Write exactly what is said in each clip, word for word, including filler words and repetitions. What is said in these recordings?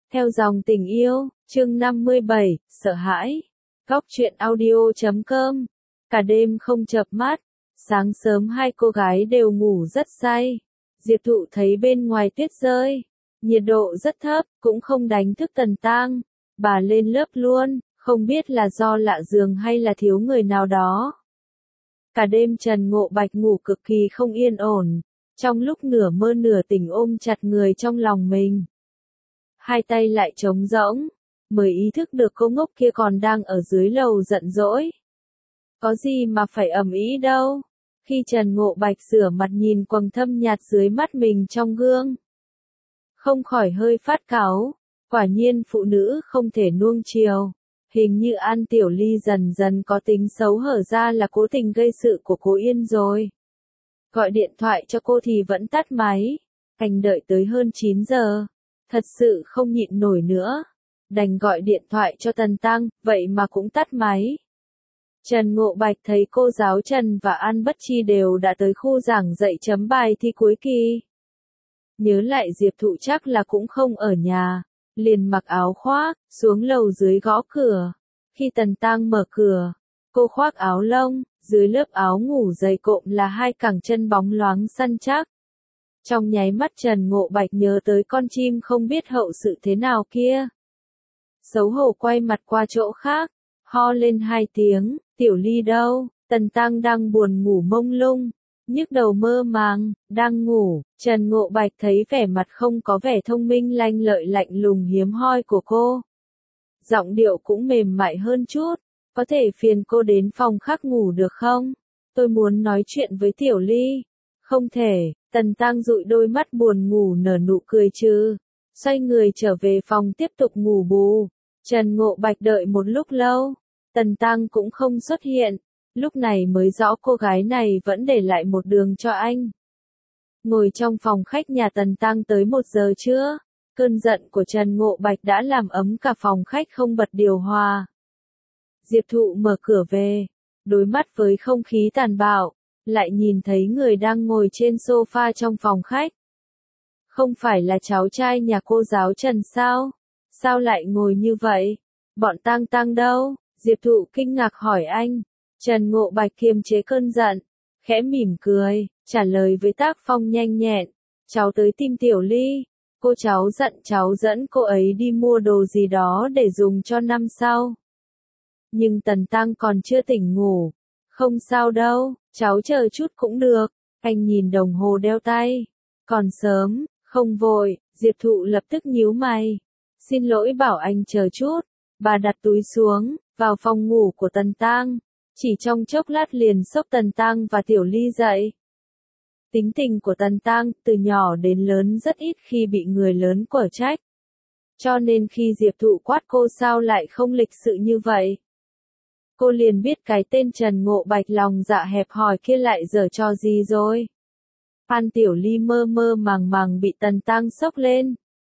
Theo dòng tình yêu, chương năm mươi bảy, sợ hãi. Góc truyện audio chấm com. Cả đêm không chợp mắt, sáng sớm hai cô gái đều ngủ rất say. Diệp Thụ thấy bên ngoài tuyết rơi, nhiệt độ rất thấp, cũng không đánh thức Tần Tang. Bà lên lớp luôn, không biết là do lạ giường hay là thiếu người nào đó. Cả đêm Trần Ngộ Bạch ngủ cực kỳ không yên ổn, trong lúc nửa mơ nửa tỉnh ôm chặt người trong lòng mình. Hai tay lại trống rỗng, mới ý thức được cô ngốc kia còn đang ở dưới lầu giận dỗi. Có gì mà phải ầm ĩ đâu. Khi Trần Ngộ Bạch rửa mặt nhìn quầng thâm nhạt dưới mắt mình trong gương, không khỏi hơi phát cáu, quả nhiên phụ nữ không thể nuông chiều. Hình như An Tiểu Ly dần dần có tính xấu hở ra là cố tình gây sự của cô Yên rồi. Gọi điện thoại cho cô thì vẫn tắt máy, anh đợi tới hơn chín giờ. Thật sự không nhịn nổi nữa, đành gọi điện thoại cho Tần Tăng, vậy mà cũng tắt máy. Trần Ngộ Bạch thấy cô giáo Trần và An Bất Chi đều đã tới khu giảng dạy chấm bài thi cuối kỳ. Nhớ lại Diệp Thụ chắc là cũng không ở nhà, liền mặc áo khoác, xuống lầu dưới gõ cửa. Khi Tần Tăng mở cửa, cô khoác áo lông, dưới lớp áo ngủ dày cộm là hai cẳng chân bóng loáng săn chắc. Trong nháy mắt Trần Ngộ Bạch nhớ tới con chim không biết hậu sự thế nào kia. Xấu hổ quay mặt qua chỗ khác, ho lên hai tiếng, Tiểu Ly đâu? Tần Tăng đang buồn ngủ mông lung, nhức đầu mơ màng, đang ngủ. Trần Ngộ Bạch thấy vẻ mặt không có vẻ thông minh lanh lợi lạnh lùng hiếm hoi của cô. Giọng điệu cũng mềm mại hơn chút, có thể phiền cô đến phòng khác ngủ được không? Tôi muốn nói chuyện với Tiểu Ly. Không thể. Tần Tăng dụi đôi mắt buồn ngủ nở nụ cười trừ, xoay người trở về phòng tiếp tục ngủ bù. Trần Ngộ Bạch đợi một lúc lâu, Tần Tăng cũng không xuất hiện, lúc này mới rõ cô gái này vẫn để lại một đường cho anh. Ngồi trong phòng khách nhà Tần Tăng tới một giờ trưa, cơn giận của Trần Ngộ Bạch đã làm ấm cả phòng khách không bật điều hòa. Diệp Thụ mở cửa về, đối mắt với không khí tàn bạo, lại nhìn thấy người đang ngồi trên sofa trong phòng khách. Không phải là cháu trai nhà cô giáo Trần sao? Sao lại ngồi như vậy? Bọn Tăng Tăng đâu? Diệp Thụ kinh ngạc hỏi anh. Trần Ngộ Bạch kiềm chế cơn giận, khẽ mỉm cười, trả lời với tác phong nhanh nhẹn. Cháu tới tìm Tiểu Ly. Cô cháu giận cháu dẫn cô ấy đi mua đồ gì đó để dùng cho năm sau. Nhưng Tần Tăng còn chưa tỉnh ngủ. Không sao đâu, cháu chờ chút cũng được. Anh nhìn đồng hồ đeo tay. Còn sớm, không vội. Diệp Thụ lập tức nhíu mày. Xin lỗi bảo anh chờ chút. Bà đặt túi xuống, vào phòng ngủ của Tần Tăng. Chỉ trong chốc lát liền xốc Tần Tăng và Tiểu Ly dậy. Tính tình của Tần Tăng từ nhỏ đến lớn rất ít khi bị người lớn quở trách. Cho nên khi Diệp Thụ quát cô sao lại không lịch sự như vậy, cô liền biết cái tên Trần Ngộ Bạch lòng dạ hẹp hòi kia lại giở trò gì rồi. An Tiểu Ly mơ mơ màng màng bị Tần Tăng xốc lên.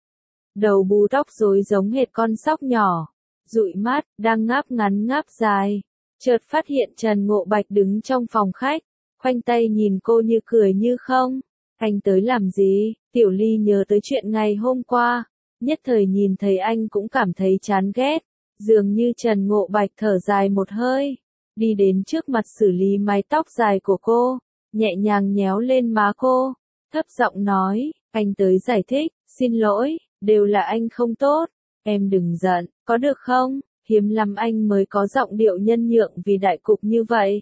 Đầu bù tóc rối giống hệt con sóc nhỏ, dụi mắt, đang ngáp ngắn ngáp dài. Chợt phát hiện Trần Ngộ Bạch đứng trong phòng khách, khoanh tay nhìn cô như cười như không. Anh tới làm gì? Tiểu Ly nhớ tới chuyện ngày hôm qua, nhất thời nhìn thấy anh cũng cảm thấy chán ghét. Dường như Trần Ngộ Bạch thở dài một hơi, đi đến trước mặt xử lý mái tóc dài của cô, nhẹ nhàng nhéo lên má cô, thấp giọng nói, anh tới giải thích, xin lỗi, đều là anh không tốt, em đừng giận, có được không? Hiếm lắm anh mới có giọng điệu nhân nhượng vì đại cục như vậy.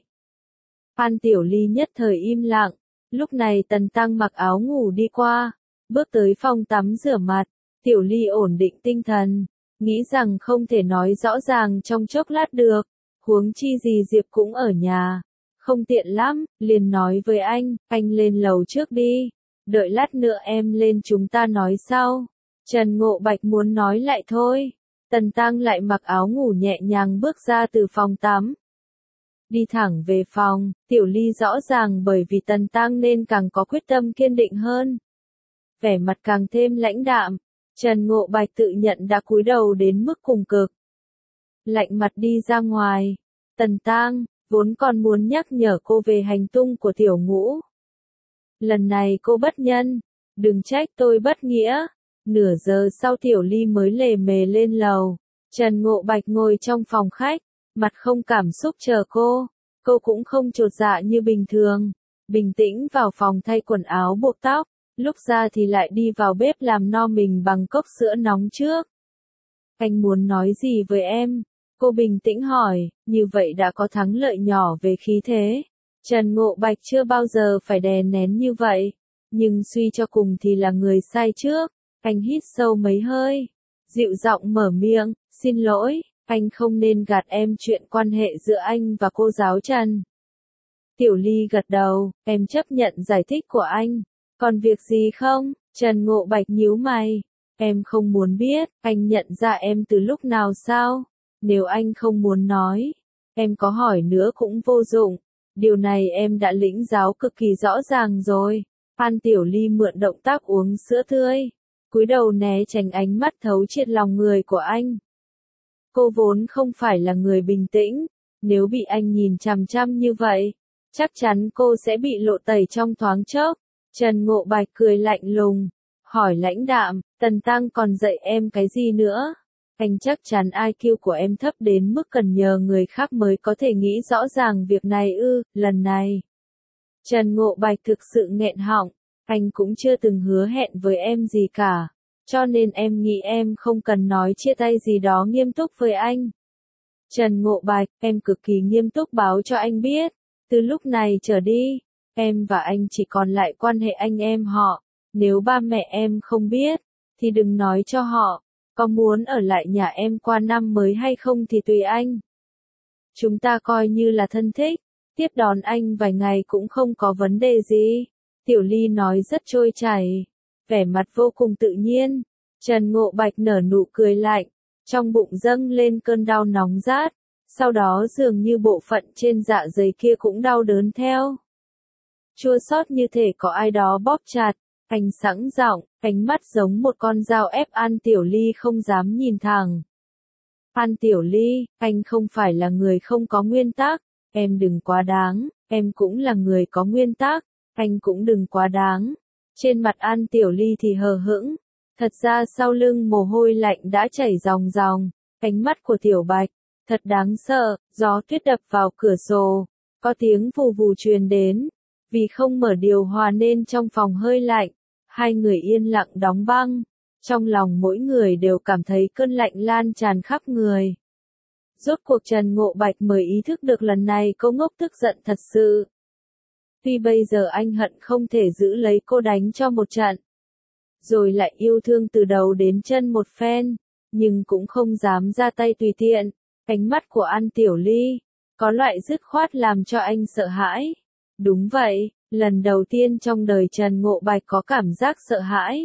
An Tiểu Ly nhất thời im lặng, lúc này Tần Tăng mặc áo ngủ đi qua, bước tới phòng tắm rửa mặt. Tiểu Ly ổn định tinh thần, nghĩ rằng không thể nói rõ ràng trong chốc lát được, huống chi gì Diệp cũng ở nhà, không tiện lắm, liền nói với anh, anh lên lầu trước đi, đợi lát nữa em lên chúng ta nói sau. Trần Ngộ Bạch muốn nói lại thôi, Tần Tăng lại mặc áo ngủ nhẹ nhàng bước ra từ phòng tắm. Đi thẳng về phòng, Tiểu Ly rõ ràng bởi vì Tần Tăng nên càng có quyết tâm kiên định hơn. Vẻ mặt càng thêm lãnh đạm. Trần Ngộ Bạch tự nhận đã cúi đầu đến mức cùng cực. Lạnh mặt đi ra ngoài. Tần Tăng, vốn còn muốn nhắc nhở cô về hành tung của Tiểu Ngũ. Lần này cô bất nhân. Đừng trách tôi bất nghĩa. Nửa giờ sau Tiểu Ly mới lề mề lên lầu. Trần Ngộ Bạch ngồi trong phòng khách, mặt không cảm xúc chờ cô. Cô cũng không chột dạ như bình thường. Bình tĩnh vào phòng thay quần áo buộc tóc. Lúc ra thì lại đi vào bếp làm no mình bằng cốc sữa nóng trước. Anh muốn nói gì với em? Cô bình tĩnh hỏi, như vậy đã có thắng lợi nhỏ về khí thế. Trần Ngộ Bạch chưa bao giờ phải đè nén như vậy. Nhưng suy cho cùng thì là người sai trước. Anh hít sâu mấy hơi. Dịu giọng mở miệng, xin lỗi, anh không nên gạt em chuyện quan hệ giữa anh và cô giáo Trần. Tiểu Ly gật đầu, em chấp nhận giải thích của anh. Còn việc gì không? Trần Ngộ Bạch nhíu mày. Em không muốn biết, anh nhận ra em từ lúc nào sao? Nếu anh không muốn nói, em có hỏi nữa cũng vô dụng. Điều này em đã lĩnh giáo cực kỳ rõ ràng rồi. Phan Tiểu Ly mượn động tác uống sữa tươi, cúi đầu né tránh ánh mắt thấu triệt lòng người của anh. Cô vốn không phải là người bình tĩnh, nếu bị anh nhìn chằm chằm như vậy, chắc chắn cô sẽ bị lộ tẩy trong thoáng chốc. Trần Ngộ Bạch cười lạnh lùng, hỏi lãnh đạm, Tần Tăng còn dạy em cái gì nữa? Anh chắc chắn i kiu của em thấp đến mức cần nhờ người khác mới có thể nghĩ rõ ràng việc này ư, lần này. Trần Ngộ Bạch thực sự nghẹn họng, anh cũng chưa từng hứa hẹn với em gì cả, cho nên em nghĩ em không cần nói chia tay gì đó nghiêm túc với anh. Trần Ngộ Bạch, em cực kỳ nghiêm túc báo cho anh biết, từ lúc này trở đi, em và anh chỉ còn lại quan hệ anh em họ, nếu ba mẹ em không biết, thì đừng nói cho họ, có muốn ở lại nhà em qua năm mới hay không thì tùy anh. Chúng ta coi như là thân thích, tiếp đón anh vài ngày cũng không có vấn đề gì. Tiểu Ly nói rất trôi chảy, vẻ mặt vô cùng tự nhiên. Trần Ngộ Bạch nở nụ cười lạnh, trong bụng dâng lên cơn đau nóng rát, sau đó dường như bộ phận trên dạ dày kia cũng đau đớn theo. Chua xót như thể có ai đó bóp chặt, anh sẵn giọng, ánh mắt giống một con dao ép An Tiểu Ly không dám nhìn thẳng. An Tiểu Ly, anh không phải là người không có nguyên tắc, em đừng quá đáng, em cũng là người có nguyên tắc, anh cũng đừng quá đáng. Trên mặt An Tiểu Ly thì hờ hững, thật ra sau lưng mồ hôi lạnh đã chảy ròng ròng, ánh mắt của Tiểu Bạch, thật đáng sợ, gió tuyết đập vào cửa sổ, có tiếng vù vù truyền đến, vì không mở điều hòa nên trong phòng hơi lạnh, hai người yên lặng đóng băng, trong lòng mỗi người đều cảm thấy cơn lạnh lan tràn khắp người. Rốt cuộc Trần Ngộ Bạch mới ý thức được lần này cô ngốc tức giận thật sự. Tuy bây giờ anh hận không thể giữ lấy cô đánh cho một trận, rồi lại yêu thương từ đầu đến chân một phen, nhưng cũng không dám ra tay tùy tiện. Ánh mắt của An Tiểu Ly, có loại dứt khoát làm cho anh sợ hãi. Đúng vậy, lần đầu tiên trong đời Trần Ngộ Bạch có cảm giác sợ hãi.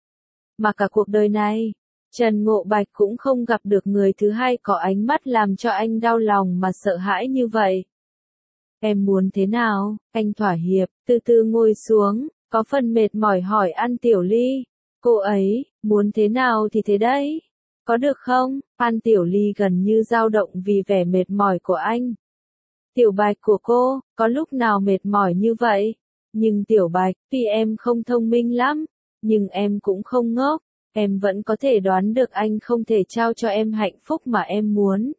Mà cả cuộc đời này, Trần Ngộ Bạch cũng không gặp được người thứ hai có ánh mắt làm cho anh đau lòng mà sợ hãi như vậy. Em muốn thế nào? Anh thỏa hiệp, từ từ ngồi xuống, có phần mệt mỏi hỏi An Tiểu Ly. Cô ấy, muốn thế nào thì thế đấy. Có được không? An Tiểu Ly gần như dao động vì vẻ mệt mỏi của anh. Tiểu Bạch của cô, có lúc nào mệt mỏi như vậy? Nhưng Tiểu Bạch, tuy em không thông minh lắm, nhưng em cũng không ngốc. Em vẫn có thể đoán được anh không thể trao cho em hạnh phúc mà em muốn.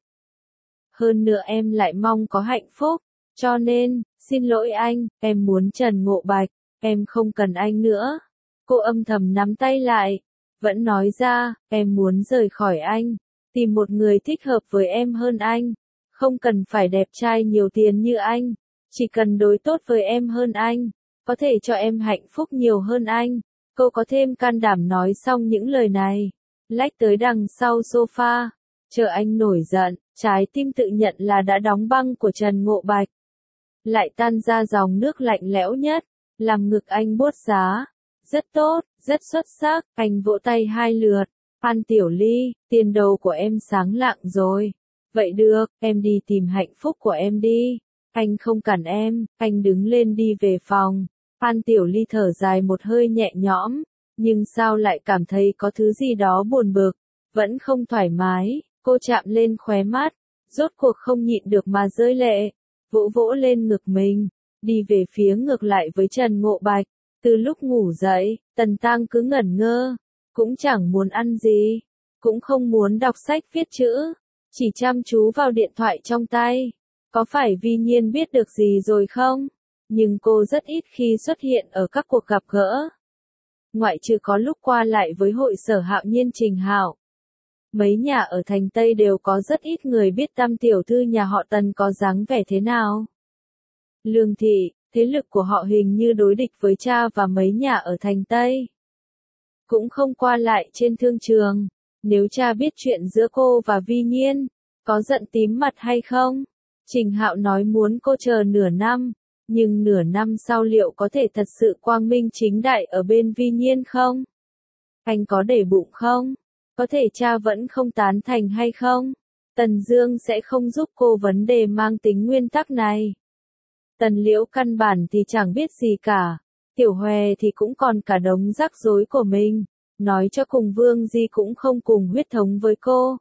Hơn nữa em lại mong có hạnh phúc. Cho nên, xin lỗi anh, em muốn Trần Ngộ Bạch, em không cần anh nữa. Cô âm thầm nắm tay lại, vẫn nói ra, em muốn rời khỏi anh, tìm một người thích hợp với em hơn anh. Không cần phải đẹp trai nhiều tiền như anh, chỉ cần đối tốt với em hơn anh, có thể cho em hạnh phúc nhiều hơn anh. Cô có thêm can đảm nói xong những lời này, lách tới đằng sau sofa, chờ anh nổi giận, trái tim tự nhận là đã đóng băng của Trần Ngộ Bạch lại tan ra dòng nước lạnh lẽo nhất, làm ngực anh buốt giá. Rất tốt, rất xuất sắc, anh vỗ tay hai lượt. An Tiểu Ly, tiền đồ của em sáng lạng rồi. Vậy được, em đi tìm hạnh phúc của em đi. Anh không cản em, anh đứng lên đi về phòng. An Tiểu Ly thở dài một hơi nhẹ nhõm, nhưng sao lại cảm thấy có thứ gì đó buồn bực, vẫn không thoải mái. Cô chạm lên khóe mắt, rốt cuộc không nhịn được mà rơi lệ, vỗ vỗ lên ngực mình, đi về phía ngược lại với Trần Ngộ Bạch. Từ lúc ngủ dậy, Tần Tăng cứ ngẩn ngơ, cũng chẳng muốn ăn gì, cũng không muốn đọc sách viết chữ, chỉ chăm chú vào điện thoại trong tay. Có phải Vi Nhiên biết được gì rồi không? Nhưng cô rất ít khi xuất hiện ở các cuộc gặp gỡ. Ngoại trừ có lúc qua lại với hội sở Hạo Nhiên Trình Hạo. Mấy nhà ở thành Tây đều có rất ít người biết Tam tiểu thư nhà họ Tần có dáng vẻ thế nào. Lương thị, thế lực của họ hình như đối địch với cha và mấy nhà ở thành Tây. Cũng không qua lại trên thương trường. Nếu cha biết chuyện giữa cô và Vi Nhiên, có giận tím mặt hay không? Trình Hạo nói muốn cô chờ nửa năm, nhưng nửa năm sau liệu có thể thật sự quang minh chính đại ở bên Vi Nhiên không? Anh có để bụng không? Có thể cha vẫn không tán thành hay không? Tần Dương sẽ không giúp cô vấn đề mang tính nguyên tắc này. Tần Liễu căn bản thì chẳng biết gì cả. Tiểu Hòe thì cũng còn cả đống rắc rối của mình. Nói cho cùng Vương Di cũng không cùng huyết thống với cô.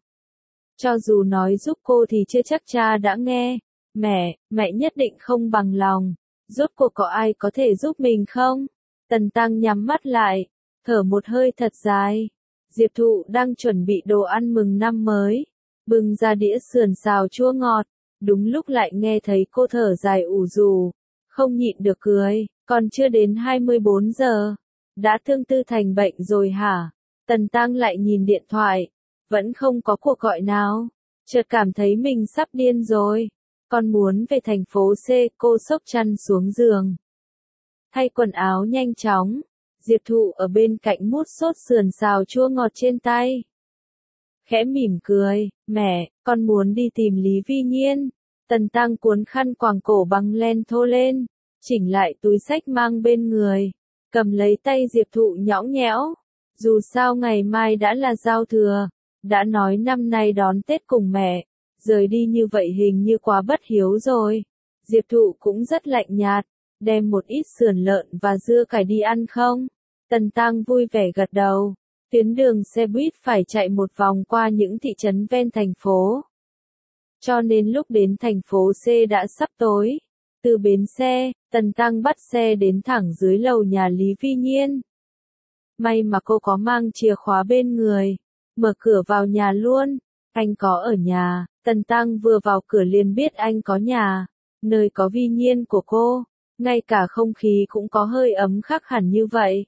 Cho dù nói giúp cô thì chưa chắc cha đã nghe. Mẹ, mẹ nhất định không bằng lòng. Rốt cuộc có ai có thể giúp mình không? Tần Tăng nhắm mắt lại, thở một hơi thật dài. Diệp Thụ đang chuẩn bị đồ ăn mừng năm mới. Bưng ra đĩa sườn xào chua ngọt. Đúng lúc lại nghe thấy cô thở dài ủ rù. Không nhịn được cười, còn chưa đến hai mươi bốn giờ. Đã thương tư thành bệnh rồi hả? Tần Tăng lại nhìn điện thoại. Vẫn không có cuộc gọi nào. Chợt cảm thấy mình sắp điên rồi. Con muốn về thành phố C, cô xốc chăn xuống giường. Thay quần áo nhanh chóng. Diệp Thụ ở bên cạnh mút sốt sườn xào chua ngọt trên tay. Khẽ mỉm cười, mẹ, con muốn đi tìm Lý Vi Nhiên. Tần Tăng cuốn khăn quàng cổ bằng len thô lên, chỉnh lại túi xách mang bên người, cầm lấy tay Diệp Thụ nhõng nhẽo. Dù sao ngày mai đã là giao thừa, đã nói năm nay đón Tết cùng mẹ, rời đi như vậy hình như quá bất hiếu rồi. Diệp Thụ cũng rất lạnh nhạt, đem một ít sườn lợn và dưa cải đi ăn không? Tần Tăng vui vẻ gật đầu. Tuyến đường xe buýt phải chạy một vòng qua những thị trấn ven thành phố. Cho nên lúc đến thành phố C đã sắp tối. Từ bến xe, Tần Tăng bắt xe đến thẳng dưới lầu nhà Lý Vi Nhiên. May mà cô có mang chìa khóa bên người. Mở cửa vào nhà luôn. Anh có ở nhà. Tần Tăng vừa vào cửa liền biết anh có nhà. Nơi có Vi Nhiên của cô. Ngay cả không khí cũng có hơi ấm khác hẳn như vậy.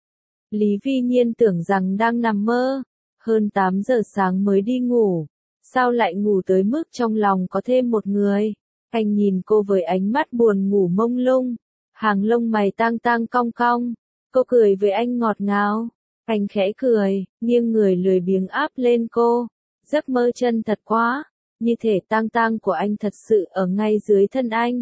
Lý Vi Nhiên tưởng rằng đang nằm mơ. Hơn tám giờ sáng mới đi ngủ. Sao lại ngủ tới mức trong lòng có thêm một người? Anh nhìn cô với ánh mắt buồn ngủ mông lung. Hàng lông mày tang tang cong cong. Cô cười với anh ngọt ngào. Anh khẽ cười, nghiêng người lười biếng áp lên cô. Giấc mơ chân thật quá. Như thể tang tang của anh thật sự ở ngay dưới thân anh.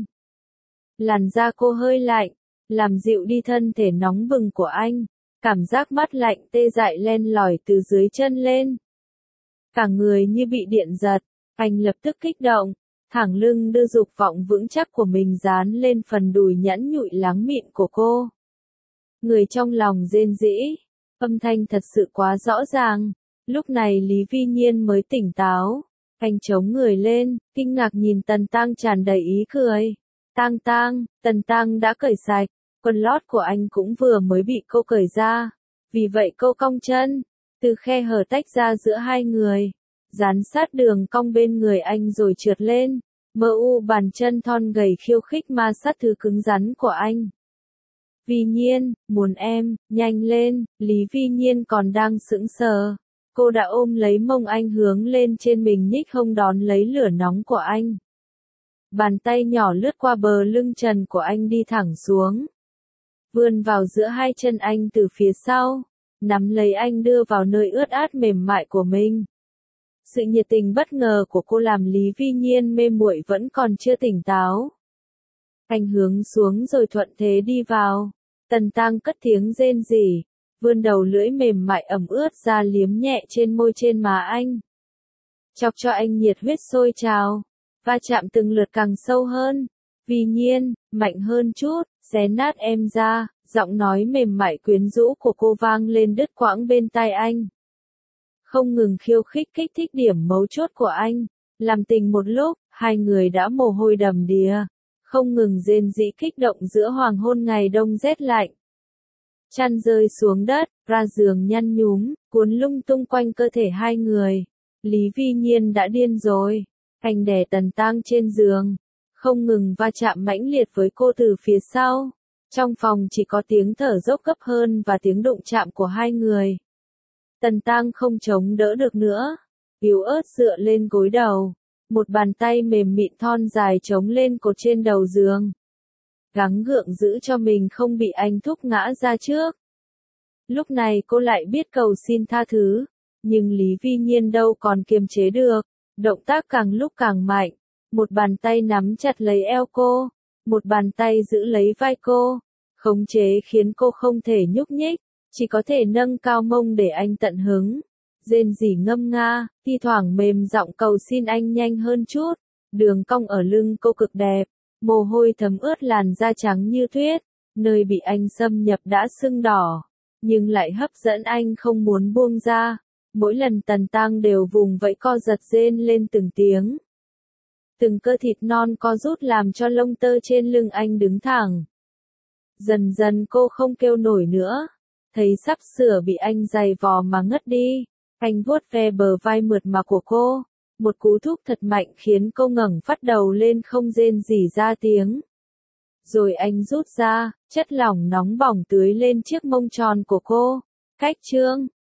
Làn da cô hơi lạnh, làm dịu đi thân thể nóng bừng của anh. Cảm giác mát lạnh tê dại len lỏi từ dưới chân lên. Cả người như bị điện giật, anh lập tức kích động, thẳng lưng đưa dục vọng vững chắc của mình dán lên phần đùi nhẵn nhụi láng mịn của cô. Người trong lòng rên rỉ, âm thanh thật sự quá rõ ràng. Lúc này Lý Vi Nhiên mới tỉnh táo, anh chống người lên, kinh ngạc nhìn Tần Tăng tràn đầy ý cười. Tang Tang, Tần Tăng đã cởi sạch, quần lót của anh cũng vừa mới bị cô cởi ra. Vì vậy cô cong chân, từ khe hở tách ra giữa hai người, dán sát đường cong bên người anh rồi trượt lên, mơ u bàn chân thon gầy khiêu khích ma sát thứ cứng rắn của anh. Vi Nhiên, muốn em, nhanh lên, Lý Vi Nhiên còn đang sững sờ. Cô đã ôm lấy mông anh hướng lên trên mình nhích hông đón lấy lửa nóng của anh. Bàn tay nhỏ lướt qua bờ lưng trần của anh đi thẳng xuống. Vươn vào giữa hai chân anh từ phía sau. Nắm lấy anh đưa vào nơi ướt át mềm mại của mình. Sự nhiệt tình bất ngờ của cô làm Lý Vi Nhiên mê muội vẫn còn chưa tỉnh táo. Anh hướng xuống rồi thuận thế đi vào. Tần Tăng cất tiếng rên rỉ, vươn đầu lưỡi mềm mại ẩm ướt ra liếm nhẹ trên môi trên má anh. Chọc cho anh nhiệt huyết sôi trào, va chạm từng lượt càng sâu hơn. Vi Nhiên, mạnh hơn chút, xé nát em ra. Giọng nói mềm mại quyến rũ của cô vang lên đứt quãng bên tai anh. Không ngừng khiêu khích kích thích điểm mấu chốt của anh. Làm tình một lúc, hai người đã mồ hôi đầm đìa. Không ngừng rên rỉ kích động giữa hoàng hôn ngày đông rét lạnh. Chăn rơi xuống đất, ra giường nhăn nhúm, cuốn lung tung quanh cơ thể hai người. Lý Vi Nhiên đã điên rồi. Anh đè Tần Tang trên giường, không ngừng va chạm mãnh liệt với cô từ phía sau. Trong phòng chỉ có tiếng thở dốc gấp hơn và tiếng đụng chạm của hai người. Tần Tang không chống đỡ được nữa, yếu ớt dựa lên gối đầu. Một bàn tay mềm mịn thon dài chống lên cột trên đầu giường. Gắng gượng giữ cho mình không bị anh thúc ngã ra trước. Lúc này cô lại biết cầu xin tha thứ, nhưng Lý Vi Nhiên đâu còn kiềm chế được, động tác càng lúc càng mạnh. Một bàn tay nắm chặt lấy eo cô, một bàn tay giữ lấy vai cô, khống chế khiến cô không thể nhúc nhích, chỉ có thể nâng cao mông để anh tận hứng. Rên rỉ ngâm nga, thi thoảng mềm giọng cầu xin anh nhanh hơn chút. Đường cong ở lưng cô cực đẹp, mồ hôi thấm ướt làn da trắng như tuyết, nơi bị anh xâm nhập đã sưng đỏ, nhưng lại hấp dẫn anh không muốn buông ra. Mỗi lần Tần Tang đều vùng vẫy co giật rên lên từng tiếng. Từng cơ thịt non co rút làm cho lông tơ trên lưng anh đứng thẳng. Dần dần cô không kêu nổi nữa, thấy sắp sửa bị anh giày vò mà ngất đi. Anh vuốt ve bờ vai mượt mà của cô, một cú thúc thật mạnh khiến cô ngẩng phát đầu lên không rên rỉ ra tiếng. Rồi anh rút ra, chất lỏng nóng bỏng tưới lên chiếc mông tròn của cô. Cách chương